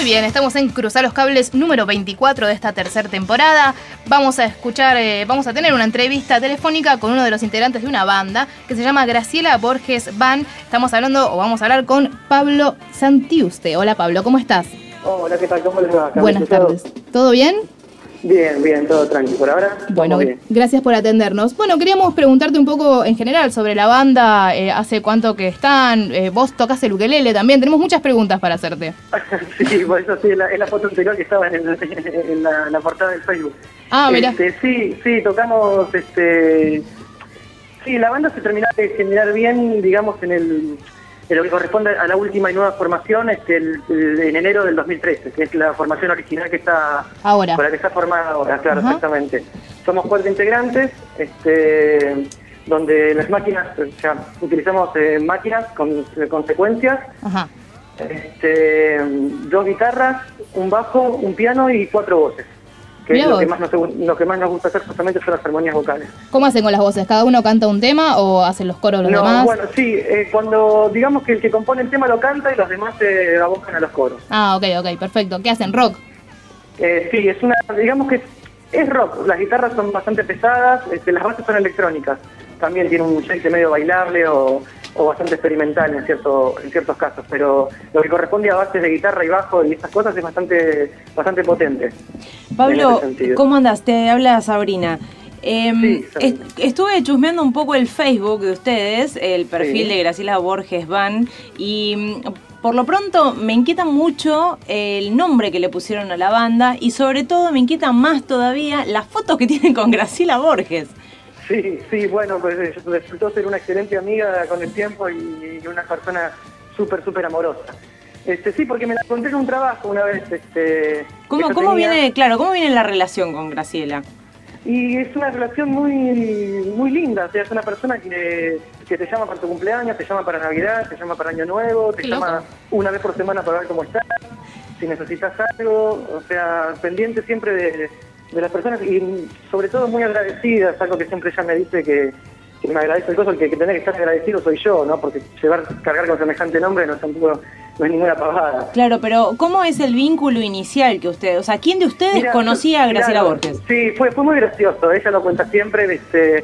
bien, estamos en Cruzar los Cables número 24 de esta tercera temporada. Vamos a tener una entrevista telefónica con uno de los integrantes de una banda que se llama Graciela Borges Band. Vamos a hablar con Pablo Santiuste. Hola Pablo, ¿cómo estás? Hola, ¿qué tal? ¿Cómo les va? Buenas tardes. ¿Todo bien? Bien, todo tranquilo. Por ahora, bueno, bien. Gracias por atendernos. Bueno, queríamos preguntarte un poco en general sobre la banda, hace cuánto que están, vos tocás el ukelele también, tenemos muchas preguntas para hacerte. Sí, por eso sí, es la foto anterior que estaba en la portada del Facebook. Ah, mira. Sí, tocamos, sí, la banda se terminó de generar bien, digamos, en lo que corresponde a la última y nueva formación, en enero del 2013, que es la formación original que está ahora. Con la que está formada ahora, claro, Ajá. Exactamente. Somos 4 integrantes, donde las máquinas, o sea, utilizamos máquinas con secuencias, Ajá. 2 guitarras, un bajo, un piano y 4 voces. Que es lo que más nos gusta hacer justamente son las armonías vocales. ¿Cómo hacen con las voces? ¿Cada uno canta un tema o hacen los coros los demás? Bueno, sí, cuando digamos que el que compone el tema lo canta y los demás se abocan a los coros. Ah, ok, perfecto. ¿Qué hacen? ¿Rock? Sí, digamos que es rock. Las guitarras son bastante pesadas, las bases son electrónicas. También tiene un shake medio bailable o bastante experimental en ciertos casos, pero lo que corresponde a bases de guitarra y bajo y estas cosas es bastante potente. Pablo, ¿cómo andás? Te habla Sabrina. Sí, estuve chusmeando un poco el Facebook de ustedes, el perfil de Graciela Borges Band, y por lo pronto me inquieta mucho el nombre que le pusieron a la banda y sobre todo me inquieta más todavía las fotos que tienen con Graciela Borges. Sí, bueno, pues resultó ser una excelente amiga con el tiempo y una persona súper amorosa. Sí, porque me la encontré en un trabajo una vez. ¿Cómo viene la relación con Graciela? Y es una relación muy linda, o sea, es una persona que te llama para tu cumpleaños, te llama para Navidad, te llama para Año Nuevo, te llama una vez por semana para ver cómo estás, si necesitas algo, o sea, pendiente siempre de las personas y sobre todo muy agradecida, es algo que siempre ella me dice que me agradece el coso, el que tiene que estar agradecido soy yo, ¿no? Porque cargar con semejante nombre no es ninguna pavada. Claro, pero ¿cómo es el vínculo inicial que ustedes, o sea, quién de ustedes conocía a Graciela Borges? Sí, fue muy gracioso, ella lo cuenta siempre,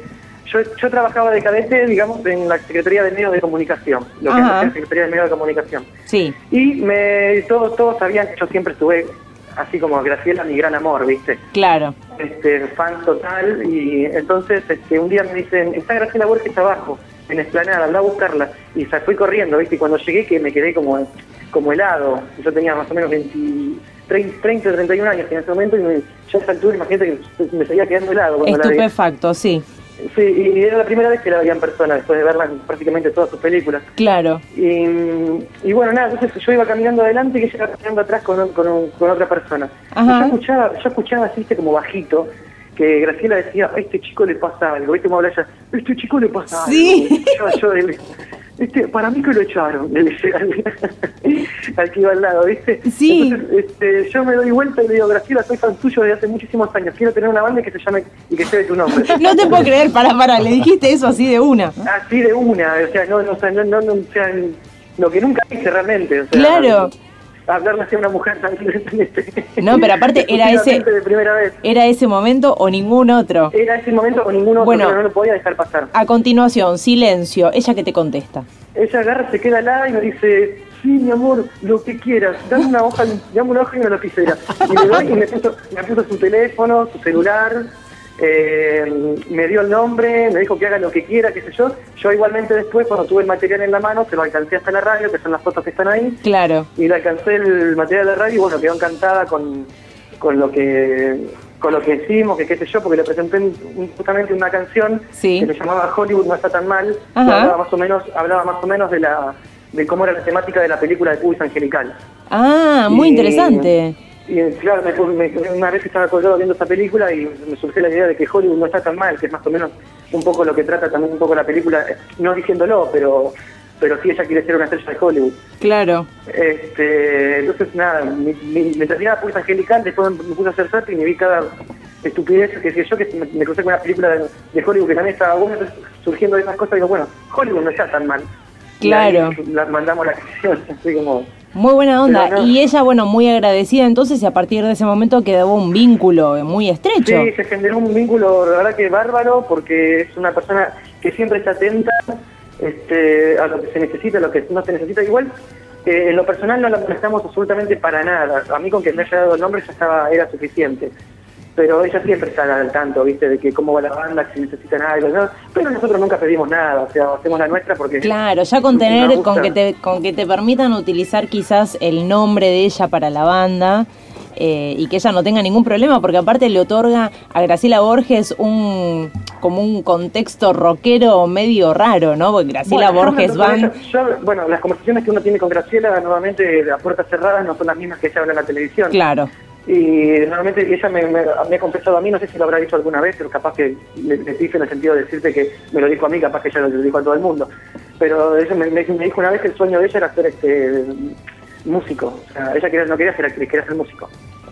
yo trabajaba de cadete, digamos, en la Secretaría de Medios de Comunicación, lo que es la Secretaría de Medios de Comunicación. Sí. Y todos sabían que yo siempre estuve así como Graciela, mi gran amor, ¿viste? Claro. Fan total, y entonces un día me dicen, está Graciela Borges abajo, en Esplanada, anda a buscarla, y fui corriendo, ¿viste? Y cuando llegué que me quedé como helado, yo tenía más o menos 30 o 31 años en ese momento, y ya a esa altura, imagínate que me seguía quedando helado. Estupefacto, sí. Sí, y era la primera vez que la veía en persona, después de verla en prácticamente todas sus películas. Claro. Y bueno, nada, entonces yo iba caminando adelante y ella iba caminando atrás con otra persona. Ajá. Yo escuchaba así, como bajito, que Graciela decía, a este chico le pasa algo, ¿viste cómo habla ella? A este chico le pasa algo. Para mí que lo echaron, le decía al que iba al lado, ¿viste? Sí. Entonces, yo me doy vuelta y le digo, Graciela, soy fan tuyo desde hace muchísimos años, quiero tener una banda que se llame y que lleve tu nombre. No te puedo creer, pará, le dijiste eso así de una. Así de una, o sea, no, o sea, lo que nunca hice realmente, o sea, claro. Hablarle hacia una mujer tan No, pero aparte de primera vez. ¿Era ese momento o ningún otro? Era ese momento o ningún otro, bueno, pero no lo podía dejar pasar. A continuación, silencio. ¿Ella qué te contesta? Ella agarra, se queda al lado y me dice, sí, mi amor, lo que quieras, dame una hoja y una lapicera. Y le doy y me puso su teléfono, su celular, me dio el nombre, me dijo que haga lo que quiera, qué sé yo. Yo igualmente después, cuando tuve el material en la mano, se lo alcancé hasta la radio, que son las fotos que están ahí. Claro. Y le alcancé el material de la radio y bueno, quedó encantada con lo que hicimos, que qué sé yo, porque le presenté justamente una canción que se llamaba Hollywood no está tan mal, que hablaba más o menos de cómo era la temática de la película de Pulse Angelical. Ah, muy interesante. Y claro, una vez estaba colgado viendo esta película y me surgió la idea de que Hollywood no está tan mal, que es más o menos un poco lo que trata también un poco la película, no diciéndolo, pero sí ella quiere ser una estrella de Hollywood. Claro. Entonces nada, me terminaba Pulse Angelical, después me puse a hacer surf y me vi cada estupidez que decía yo, que me crucé con una película de Hollywood que también estaba buena, entonces surgiendo de esas cosas digo, bueno, Hollywood no está tan mal. Claro. Y ahí mandamos la canción, así como Muy buena onda. No. Y ella, bueno, muy agradecida entonces, y a partir de ese momento quedó un vínculo muy estrecho. Sí, se generó un vínculo, la verdad que bárbaro, porque es una persona que siempre está atenta a lo que se necesita, a lo que no se necesita. Igual, en lo personal no la molestamos absolutamente para nada. A mí con que me haya dado el nombre ya era suficiente. Pero ella siempre está al tanto, ¿viste? De que cómo va la banda, si necesitan algo, ¿no? Pero nosotros nunca pedimos nada, o sea, hacemos la nuestra porque... Claro, ya con que te permitan utilizar quizás el nombre de ella para la banda, y que ella no tenga ningún problema, porque aparte le otorga a Graciela Borges como un contexto rockero medio raro, ¿no? Porque Graciela Borges Band... Bueno, las conversaciones que uno tiene con Graciela, nuevamente, a puertas cerradas, no son las mismas que ella habla en la televisión. Claro. Y normalmente ella me ha confesado a mí, no sé si lo habrá dicho alguna vez, pero capaz que le dije en el sentido de decirte que me lo dijo a mí, capaz que ella lo dijo a todo el mundo. Pero ella me dijo una vez que el sueño de ella era ser músico. O sea, ella no quería ser actriz, quería ser músico.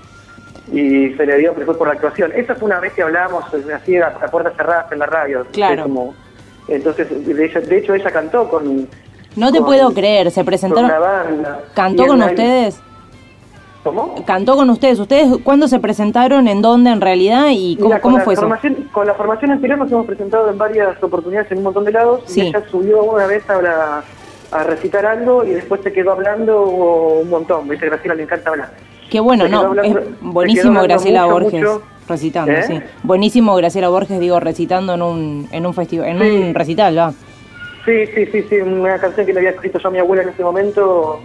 Y se le dio, pero fue por la actuación. Esa fue una vez que hablábamos así a puertas cerradas en la radio. Claro. Entonces, de hecho, ella cantó con... No te puedo creer, se presentaron... Con una banda. ¿Cantó con ustedes? ¿Cómo? ¿Cantó con ustedes? ¿Ustedes cuándo se presentaron? ¿En dónde en realidad? ¿Y cómo fue eso? Con la formación anterior nos hemos presentado en varias oportunidades en un montón de lados. Sí. Y ella subió una vez a recitar algo y después se quedó hablando un montón. ¿Viste? Graciela le encanta hablar. Qué bueno, ¿no? Hablando, es buenísimo Graciela Borges recitando, sí. Buenísimo Graciela Borges, recitando en un festival, en un recital, ¿va? Sí. Una canción que le había escrito yo a mi abuela en ese momento...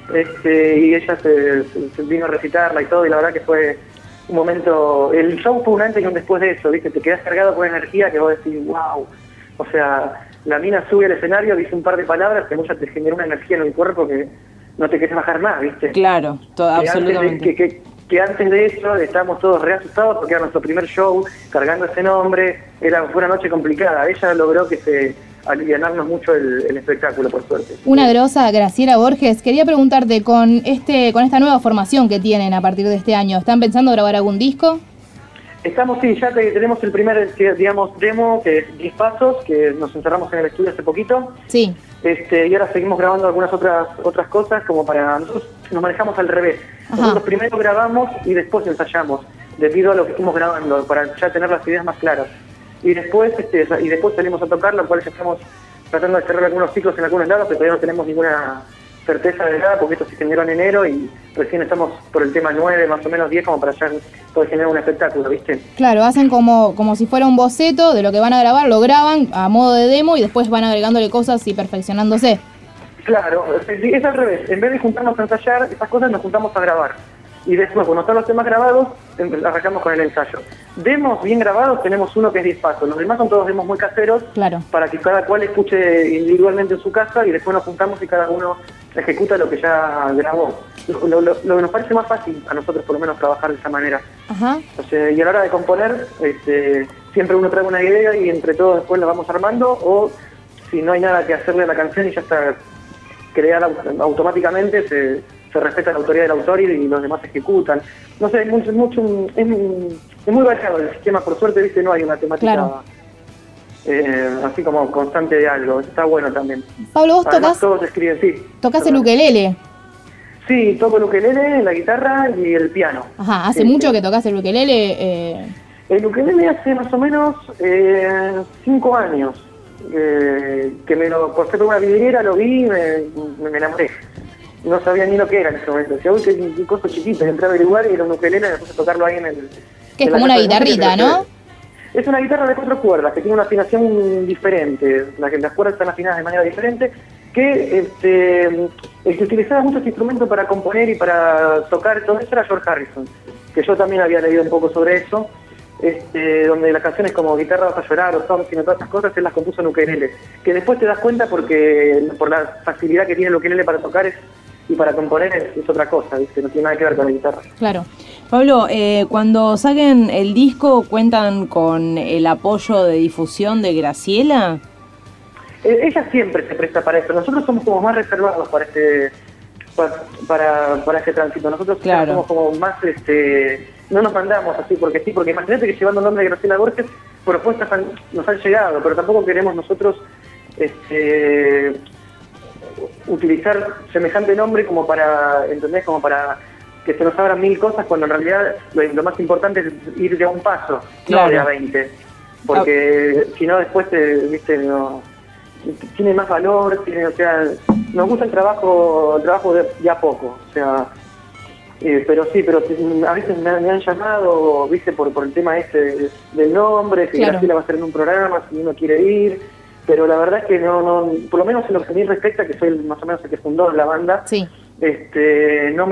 y ella se vino a recitarla y todo, y la verdad que fue un momento... El show fue un antes y un después de eso, ¿viste? Te quedás cargado con energía que vos decís, wow. O sea, la mina sube al escenario, dice un par de palabras, que mucha te genera una energía en el cuerpo que no te querés bajar más, ¿viste? Claro, absolutamente. Que antes de eso estábamos todos re asustados porque era nuestro primer show, cargando ese nombre, fue una noche complicada. Ella logró alivianarnos mucho el espectáculo, por suerte. Una grosa, Graciela Borges. Quería preguntarte, con esta nueva formación que tienen a partir de este año, ¿están pensando grabar algún disco? Ya tenemos el primer, digamos, demo, que es 10 pasos, que nos encerramos en el estudio hace poquito. Sí. Y ahora seguimos grabando algunas otras cosas, como para... Nosotros nos manejamos al revés. Ajá. Nosotros primero grabamos y después ensayamos, debido a lo que estamos grabando, para ya tener las ideas más claras. Y después salimos a tocar, lo cual ya estamos tratando de cerrar algunos ciclos en algunos lados, pero todavía no tenemos ninguna certeza de nada, porque esto se generó en enero y recién estamos por el tema 9, más o menos 10, como para ya poder generar un espectáculo, ¿viste? Claro, hacen como si fuera un boceto de lo que van a grabar, lo graban a modo de demo y después van agregándole cosas y perfeccionándose. Claro, es al revés. En vez de juntarnos a ensayar esas cosas, nos juntamos a grabar. Y después, cuando están los temas grabados, arrancamos con el ensayo. Demos bien grabados, tenemos uno que es 10 pasos. Los demás son todos demos muy caseros, claro, para que cada cual escuche individualmente en su casa y después nos juntamos y cada uno ejecuta lo que ya grabó. Lo que nos parece más fácil a nosotros, por lo menos, trabajar de esa manera. Ajá. O sea, y a la hora de componer, siempre uno trae una idea y entre todos después la vamos armando, o si no hay nada que hacerle a la canción y ya está creada automáticamente, se respeta la autoría del autor y los demás ejecutan. No sé, es muy variado el sistema, por suerte, ¿viste? No hay una temática, claro, así como constante de algo. Está bueno también. Pablo, vos además, todos escriben, sí. ¿Tocás el ukelele? Sí, toco el ukelele, la guitarra y el piano. Ajá, ¿hace mucho que tocás el ukelele? El ukelele hace más o menos 5 años. Por ser una vidriera lo vi y me enamoré. No sabía ni lo que era en ese momento. Decía, uy, qué cosa chiquita. Entré a averiguar y era un ukelele y me puse a tocarlo ahí en el... Que es como una guitarrita, ¿no? Es una guitarra de 4 cuerdas, que tiene una afinación diferente. Las cuerdas están afinadas de manera diferente. Que el que utilizaba muchos instrumentos para componer y para tocar todo eso era George Harrison. Que yo también había leído un poco sobre eso. Donde las canciones como Guitarra vas a llorar o Something o todas esas cosas, él las compuso en ukelele. Que después te das cuenta por la facilidad que tiene el ukelele para tocar y para componer es otra cosa, ¿viste? No tiene nada que ver con la guitarra. Claro. Pablo, cuando saquen el disco, ¿cuentan con el apoyo de difusión de Graciela? Ella siempre se presta para eso. Nosotros somos como más reservados para este tránsito. Nosotros, claro, somos como más... no nos mandamos así porque imagínate que llevando el nombre de Graciela Borges, propuestas nos han llegado, pero tampoco queremos nosotros utilizar semejante nombre como para, ¿entendés? Como para que se nos abran 1000 cosas, cuando en realidad lo más importante es ir de a un paso, claro, no de a 20. Porque si no después, viste, no tiene más valor, o sea, nos gusta el trabajo de a poco, o sea, pero a veces me han llamado, viste, por el tema del nombre, si Graciela va a estar en un programa, si uno quiere ir, pero la verdad es que no, por lo menos en lo que a mí respecta, que soy más o menos el que fundó la banda, sí, no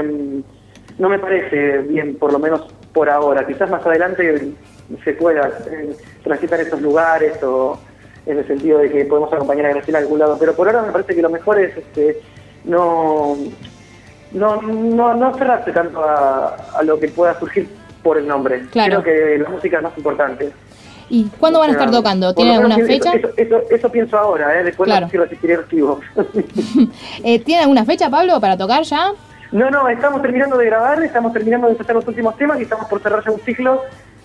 me parece bien, por lo menos por ahora. Quizás más adelante se pueda transitar esos lugares, o en el sentido de que podemos acompañar a Graciela a algún lado, pero por ahora me parece que lo mejor es no cerrarse tanto a lo que pueda surgir por el nombre. Claro. Creo que la música es más importante. ¿Y cuándo van a estar tocando? ¿Tienen alguna fecha? Eso pienso ahora, después claro, no sé si resistiré recibo. ¿Tiene alguna fecha, Pablo, para tocar ya? No, estamos terminando de grabar, estamos terminando de empezar los últimos temas y estamos por cerrar ya un ciclo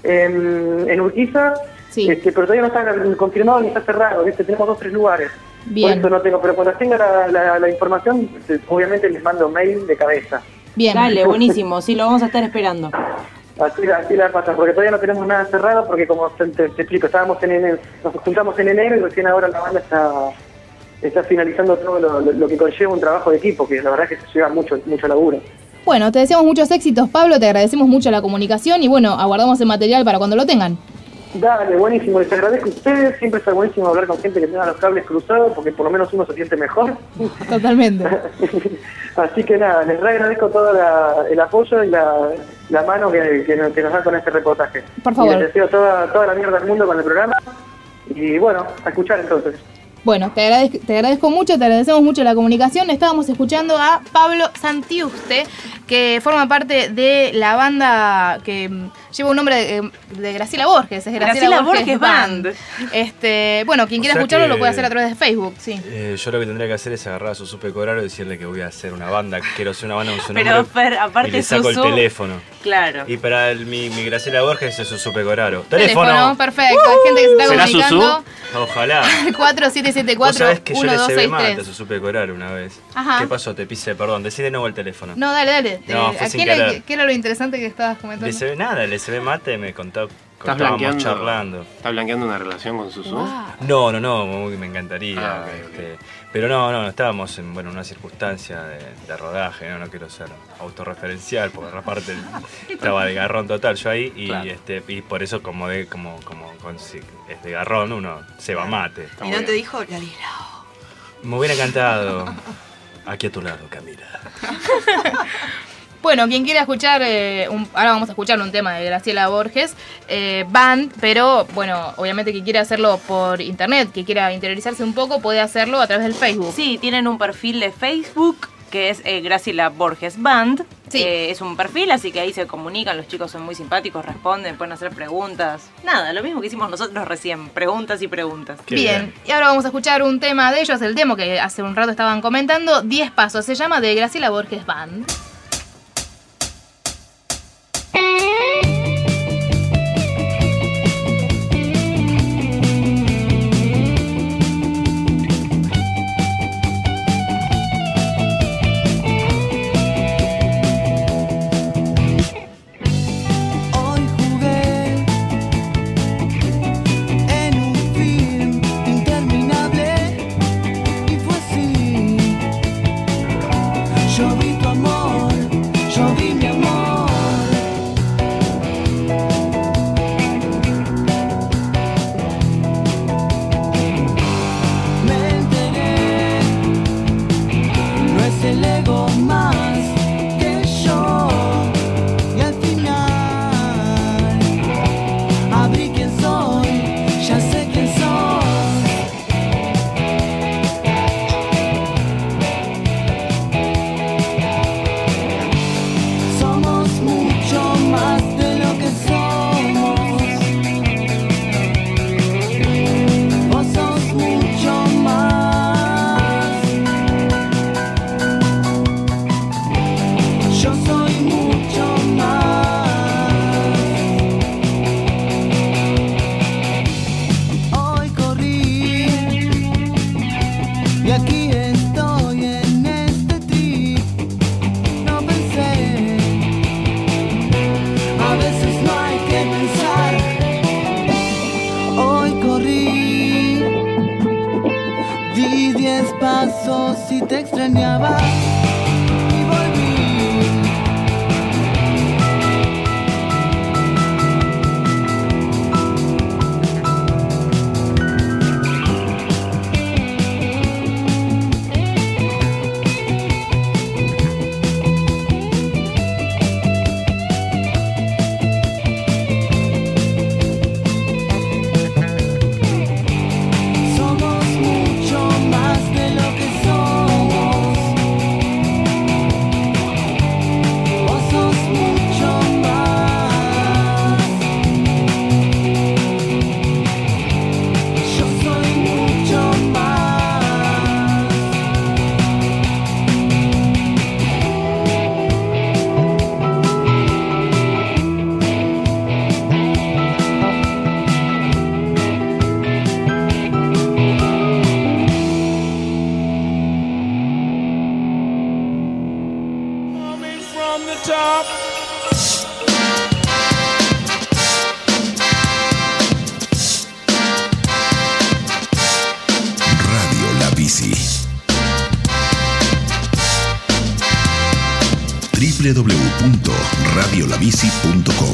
en Urquiza, sí, pero todavía no está confirmado ni está cerrado, tenemos 2 o 3 lugares. Bien. Por eso no tengo, pero cuando tenga la información, obviamente les mando mail de cabeza. Bien. Dale, buenísimo, sí, lo vamos a estar esperando. Así la pasa, porque todavía no tenemos nada cerrado, porque como te explico, nos juntamos en enero y recién ahora la banda está finalizando todo lo que conlleva un trabajo de equipo, que la verdad es que se lleva mucho laburo. Bueno, te deseamos muchos éxitos, Pablo, te agradecemos mucho la comunicación y bueno, aguardamos el material para cuando lo tengan. Dale, buenísimo, les agradezco a ustedes, siempre está buenísimo hablar con gente que tenga los cables cruzados, porque por lo menos uno se siente mejor. Totalmente. Así que nada, les agradezco todo el apoyo y la mano que nos dan con este reportaje. Por favor. Y les deseo toda la mierda del mundo con el programa, y bueno, a escuchar entonces. Bueno, te agradezco mucho, te agradecemos mucho la comunicación. Estábamos escuchando a Pablo Santiuste, que forma parte de la banda que lleva un nombre de Graciela Borges, es Graciela Borges Band. Bueno, quien quiera escucharlo lo puede hacer a través de Facebook, sí. Yo lo que tendría que hacer es agarrar a Susu Pecoraro y decirle que voy a hacer una banda, quiero hacer una banda con su nombre. Pero Fer, aparte y le saco Susu, el teléfono. Claro. Y para mi Graciela Borges es Susu Pecoraro. Teléfono, perfecto. Hay gente que se está ¿será comunicando. Susu? Ojalá. 4774-1263. Vos sabés que yo le cebé mate a Susu Pecoraro una vez. Ajá. ¿Qué pasó? Te pisé, perdón. Decí de nuevo el teléfono. No, dale. No, fue sin querer. ¿Qué era lo interesante que estabas comentando? Le cebé nada, le cebé mate, me estábamos charlando. ¿Estás blanqueando una relación con Susu? Wow. No, me encantaría. Okay. Pero no, estábamos en una circunstancia de rodaje, no quiero ser autorreferencial, porque aparte estaba de garrón total yo ahí, y claro, y por eso como es de garrón uno se va mate. Y no te dijo Ladislao. Me hubiera encantado. Aquí a tu lado, Camila. Bueno, quien quiera escuchar, ahora vamos a escuchar un tema de Graciela Borges, Band, pero bueno, obviamente quien quiera hacerlo por internet, que quiera interiorizarse un poco, puede hacerlo a través del Facebook. Sí, tienen un perfil de Facebook que es Graciela Borges Band. Sí. Es un perfil, así que ahí se comunican, los chicos son muy simpáticos, responden, pueden hacer preguntas. Nada, lo mismo que hicimos nosotros recién, preguntas y preguntas. Bien, y ahora vamos a escuchar un tema de ellos, el demo que hace un rato estaban comentando, 10 pasos, se llama de Graciela Borges Band. Yo vi tu amor pasos y te extrañaba y volví. Somos mucho más de lo que somos. Vos sos mucho más. Yo soy mucho más. Radio La Bici. www.radiolabici.com.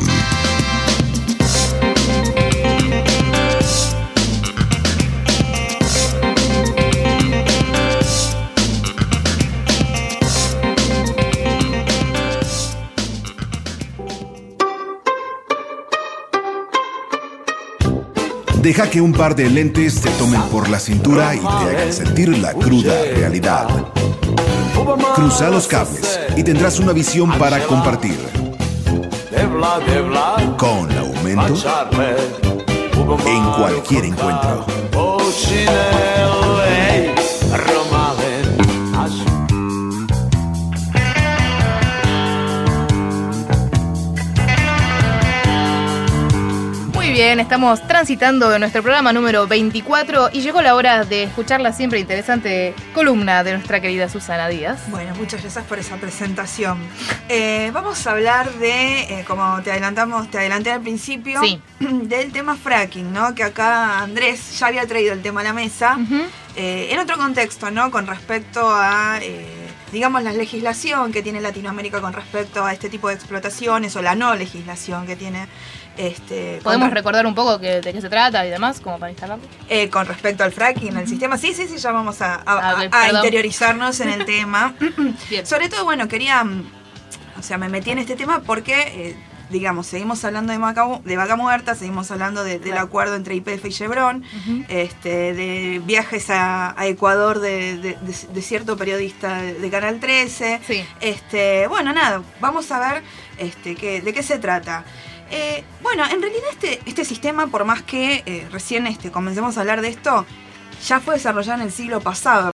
Deja que un par de lentes te tomen por la cintura y te hagan sentir la cruda realidad. Cruza los cables y tendrás una visión para compartir. Con aumento en cualquier encuentro. Muy bien, estamos transitando en nuestro programa número 24 y llegó la hora de escuchar la siempre interesante columna de nuestra querida Susana Díaz. Bueno, muchas gracias por esa presentación. Vamos a hablar de, como te adelanté al principio, Sí. del tema fracking, ¿no? Que acá Andrés ya había traído el tema a la mesa, en otro contexto, ¿no? Con respecto a, digamos, la legislación que tiene Latinoamérica con respecto a este tipo de explotaciones, o la no legislación que tiene. ¿Podemos recordar un poco de qué se trata y demás, como para instalarlo? Con respecto al fracking, el sistema, sí, ya vamos a perdón. interiorizarnos en el tema. Bien. Sobre todo, bueno, me metí en este tema porque, digamos, seguimos hablando de Vaca Muerta, seguimos hablando del acuerdo entre YPF y Chevron, de viajes a Ecuador de cierto periodista de Canal 13. Sí. Bueno, nada, vamos a ver de qué se trata. Bueno, en realidad este sistema, por más que recién comencemos a hablar de esto, ya fue desarrollado en el siglo pasado